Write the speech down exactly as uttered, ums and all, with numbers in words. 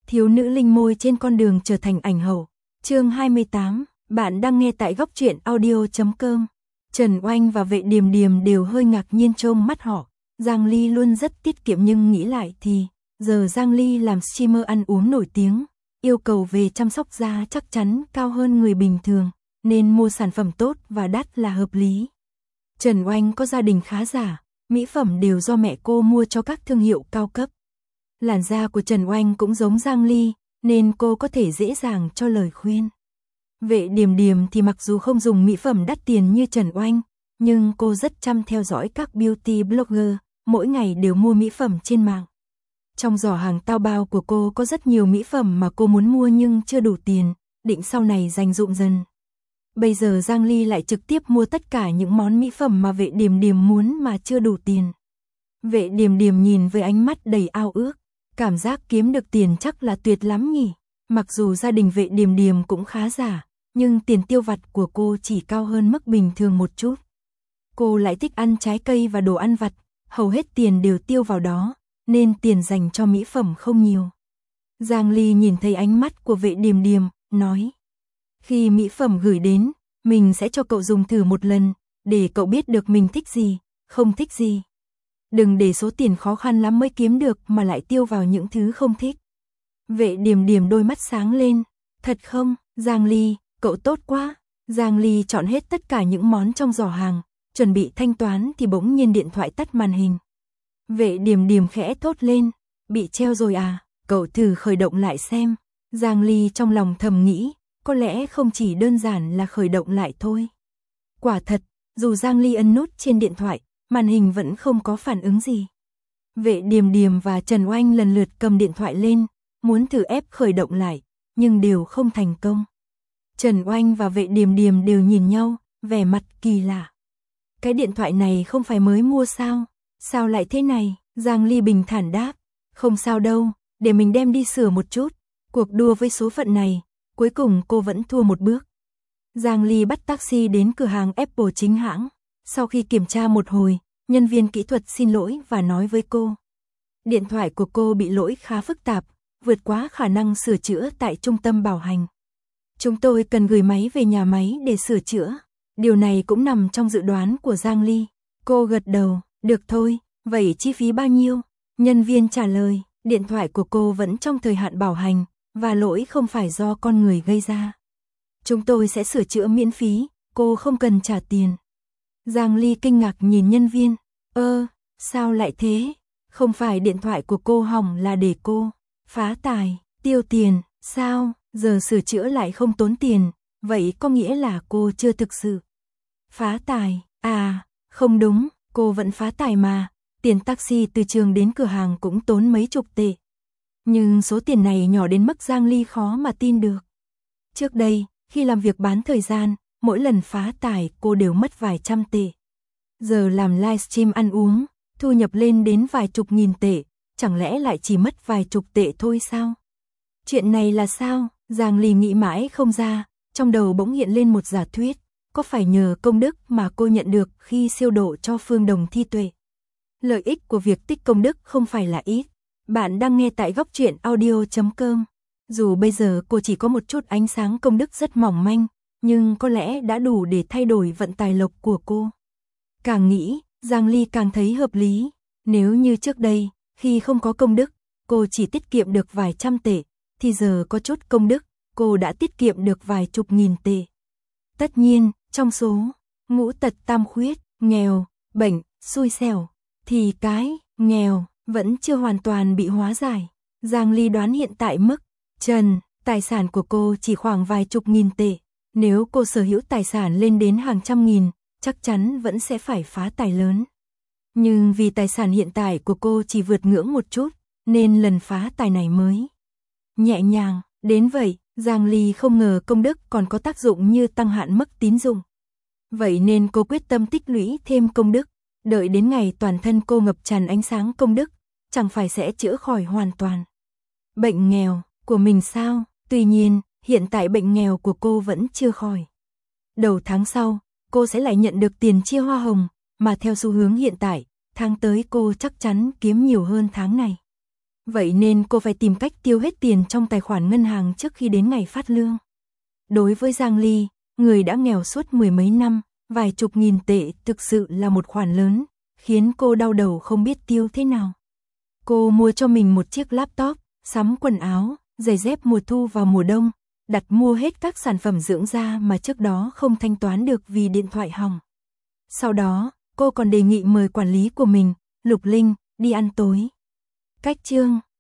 Thiếu nữ linh môi trên con đường trở thành ảnh hậu. Chương hai mươi tám, bạn đang nghe tại góc truyện audio chấm com. Trần Oanh và Vệ Điềm Điềm đều hơi ngạc nhiên trông mắt họ. Giang Ly luôn rất tiết kiệm nhưng nghĩ lại thì, giờ Giang Ly làm streamer ăn uống nổi tiếng, yêu cầu về chăm sóc da chắc chắn cao hơn người bình thường, nên mua sản phẩm tốt và đắt là hợp lý. Trần Oanh có gia đình khá giả, mỹ phẩm đều do mẹ cô mua cho các thương hiệu cao cấp. Làn da của Trần Oanh cũng giống Giang Ly, nên cô có thể dễ dàng cho lời khuyên. Vệ Điềm Điềm thì mặc dù không dùng mỹ phẩm đắt tiền như Trần Oanh, nhưng cô rất chăm theo dõi các beauty blogger, mỗi ngày đều mua mỹ phẩm trên mạng. Trong giỏ hàng tao bao của cô có rất nhiều mỹ phẩm mà cô muốn mua nhưng chưa đủ tiền, định sau này dành dụm dần. Bây giờ Giang Ly lại trực tiếp mua tất cả những món mỹ phẩm mà Vệ Điềm Điềm muốn mà chưa đủ tiền. Vệ Điềm Điềm nhìn với ánh mắt đầy ao ước, cảm giác kiếm được tiền chắc là tuyệt lắm nhỉ. Mặc dù gia đình Vệ Điềm Điềm cũng khá giả, nhưng tiền tiêu vặt của cô chỉ cao hơn mức bình thường một chút. Cô lại thích ăn trái cây và đồ ăn vặt, hầu hết tiền đều tiêu vào đó, nên tiền dành cho mỹ phẩm không nhiều. Giang Ly nhìn thấy ánh mắt của Vệ Điềm Điềm, nói: khi mỹ phẩm gửi đến, mình sẽ cho cậu dùng thử một lần, để cậu biết được mình thích gì, không thích gì. Đừng để số tiền khó khăn lắm mới kiếm được mà lại tiêu vào những thứ không thích. Vệ Điềm Điềm đôi mắt sáng lên: thật không, Giang Ly, cậu tốt quá. Giang Ly chọn hết tất cả những món trong giỏ hàng, chuẩn bị thanh toán thì bỗng nhiên điện thoại tắt màn hình. Vệ Điềm Điềm khẽ thốt lên: bị treo rồi à, cậu thử khởi động lại xem. Giang Ly trong lòng thầm nghĩ, có lẽ không chỉ đơn giản là khởi động lại thôi. Quả thật, dù Giang Ly ấn nút trên điện thoại, màn hình vẫn không có phản ứng gì. Vệ Điềm Điềm và Trần Oanh lần lượt cầm điện thoại lên, muốn thử ép khởi động lại, nhưng đều không thành công. Trần Oanh và Vệ Điềm Điềm đều nhìn nhau, vẻ mặt kỳ lạ. Cái điện thoại này không phải mới mua sao? Sao lại thế này? Giang Ly bình thản đáp: không sao đâu, để mình đem đi sửa một chút. Cuộc đua với số phận này, cuối cùng cô vẫn thua một bước. Giang Ly bắt taxi đến cửa hàng Apple chính hãng. Sau khi kiểm tra một hồi, nhân viên kỹ thuật xin lỗi và nói với cô: điện thoại của cô bị lỗi khá phức tạp, vượt quá khả năng sửa chữa tại trung tâm bảo hành. Chúng tôi cần gửi máy về nhà máy để sửa chữa. Điều này cũng nằm trong dự đoán của Giang Ly. Cô gật đầu: được thôi, vậy chi phí bao nhiêu? Nhân viên trả lời: điện thoại của cô vẫn trong thời hạn bảo hành, và lỗi không phải do con người gây ra. Chúng tôi sẽ sửa chữa miễn phí, cô không cần trả tiền. Giang Ly kinh ngạc nhìn nhân viên: ơ, sao lại thế? Không phải điện thoại của cô hỏng là để cô phá tài, tiêu tiền, sao? Giờ sửa chữa lại không tốn tiền, vậy có nghĩa là cô chưa thực sự phá tài. À, không đúng, cô vẫn phá tài mà, tiền taxi từ trường đến cửa hàng cũng tốn mấy chục tệ. Nhưng số tiền này nhỏ đến mức Giang Ly khó mà tin được. Trước đây, khi làm việc bán thời gian, mỗi lần phá tài cô đều mất vài trăm tệ. Giờ làm livestream ăn uống, thu nhập lên đến vài chục nghìn tệ, chẳng lẽ lại chỉ mất vài chục tệ thôi sao? Chuyện này là sao? Giang Ly nghĩ mãi không ra, trong đầu bỗng hiện lên một giả thuyết, có phải nhờ công đức mà cô nhận được khi siêu độ cho Phương Đồng thi tuệ. Lợi ích của việc tích công đức không phải là ít. Bạn đang nghe tại góc truyện audio chấm com. Dù bây giờ cô chỉ có một chút ánh sáng công đức rất mỏng manh, nhưng có lẽ đã đủ để thay đổi vận tài lộc của cô. Càng nghĩ, Giang Ly càng thấy hợp lý. Nếu như trước đây, khi không có công đức, cô chỉ tiết kiệm được vài trăm tệ, thì giờ có chút công đức, cô đã tiết kiệm được vài chục nghìn tệ. Tất nhiên, trong số ngũ tật tam khuyết, nghèo, bệnh, xui xẻo, thì cái nghèo vẫn chưa hoàn toàn bị hóa giải. Giang Ly đoán hiện tại mức trần tài sản của cô chỉ khoảng vài chục nghìn tệ. Nếu cô sở hữu tài sản lên đến hàng trăm nghìn, chắc chắn vẫn sẽ phải phá tài lớn. Nhưng vì tài sản hiện tại của cô chỉ vượt ngưỡng một chút, nên lần phá tài này mới nhẹ nhàng đến vậy. Giang Ly không ngờ công đức còn có tác dụng như tăng hạn mức tín dụng. Vậy nên cô quyết tâm tích lũy thêm công đức, đợi đến ngày toàn thân cô ngập tràn ánh sáng công đức, chẳng phải sẽ chữa khỏi hoàn toàn bệnh nghèo của mình sao? Tuy nhiên, hiện tại bệnh nghèo của cô vẫn chưa khỏi. Đầu tháng sau, cô sẽ lại nhận được tiền chia hoa hồng, mà theo xu hướng hiện tại, tháng tới cô chắc chắn kiếm nhiều hơn tháng này. Vậy nên cô phải tìm cách tiêu hết tiền trong tài khoản ngân hàng trước khi đến ngày phát lương. Đối với Giang Ly, người đã nghèo suốt mười mấy năm, vài chục nghìn tệ thực sự là một khoản lớn, khiến cô đau đầu không biết tiêu thế nào. Cô mua cho mình một chiếc laptop, sắm quần áo, giày dép mùa thu và mùa đông, đặt mua hết các sản phẩm dưỡng da mà trước đó không thanh toán được vì điện thoại hỏng. Sau đó, cô còn đề nghị mời quản lý của mình, Lục Linh, đi ăn tối. Cách chương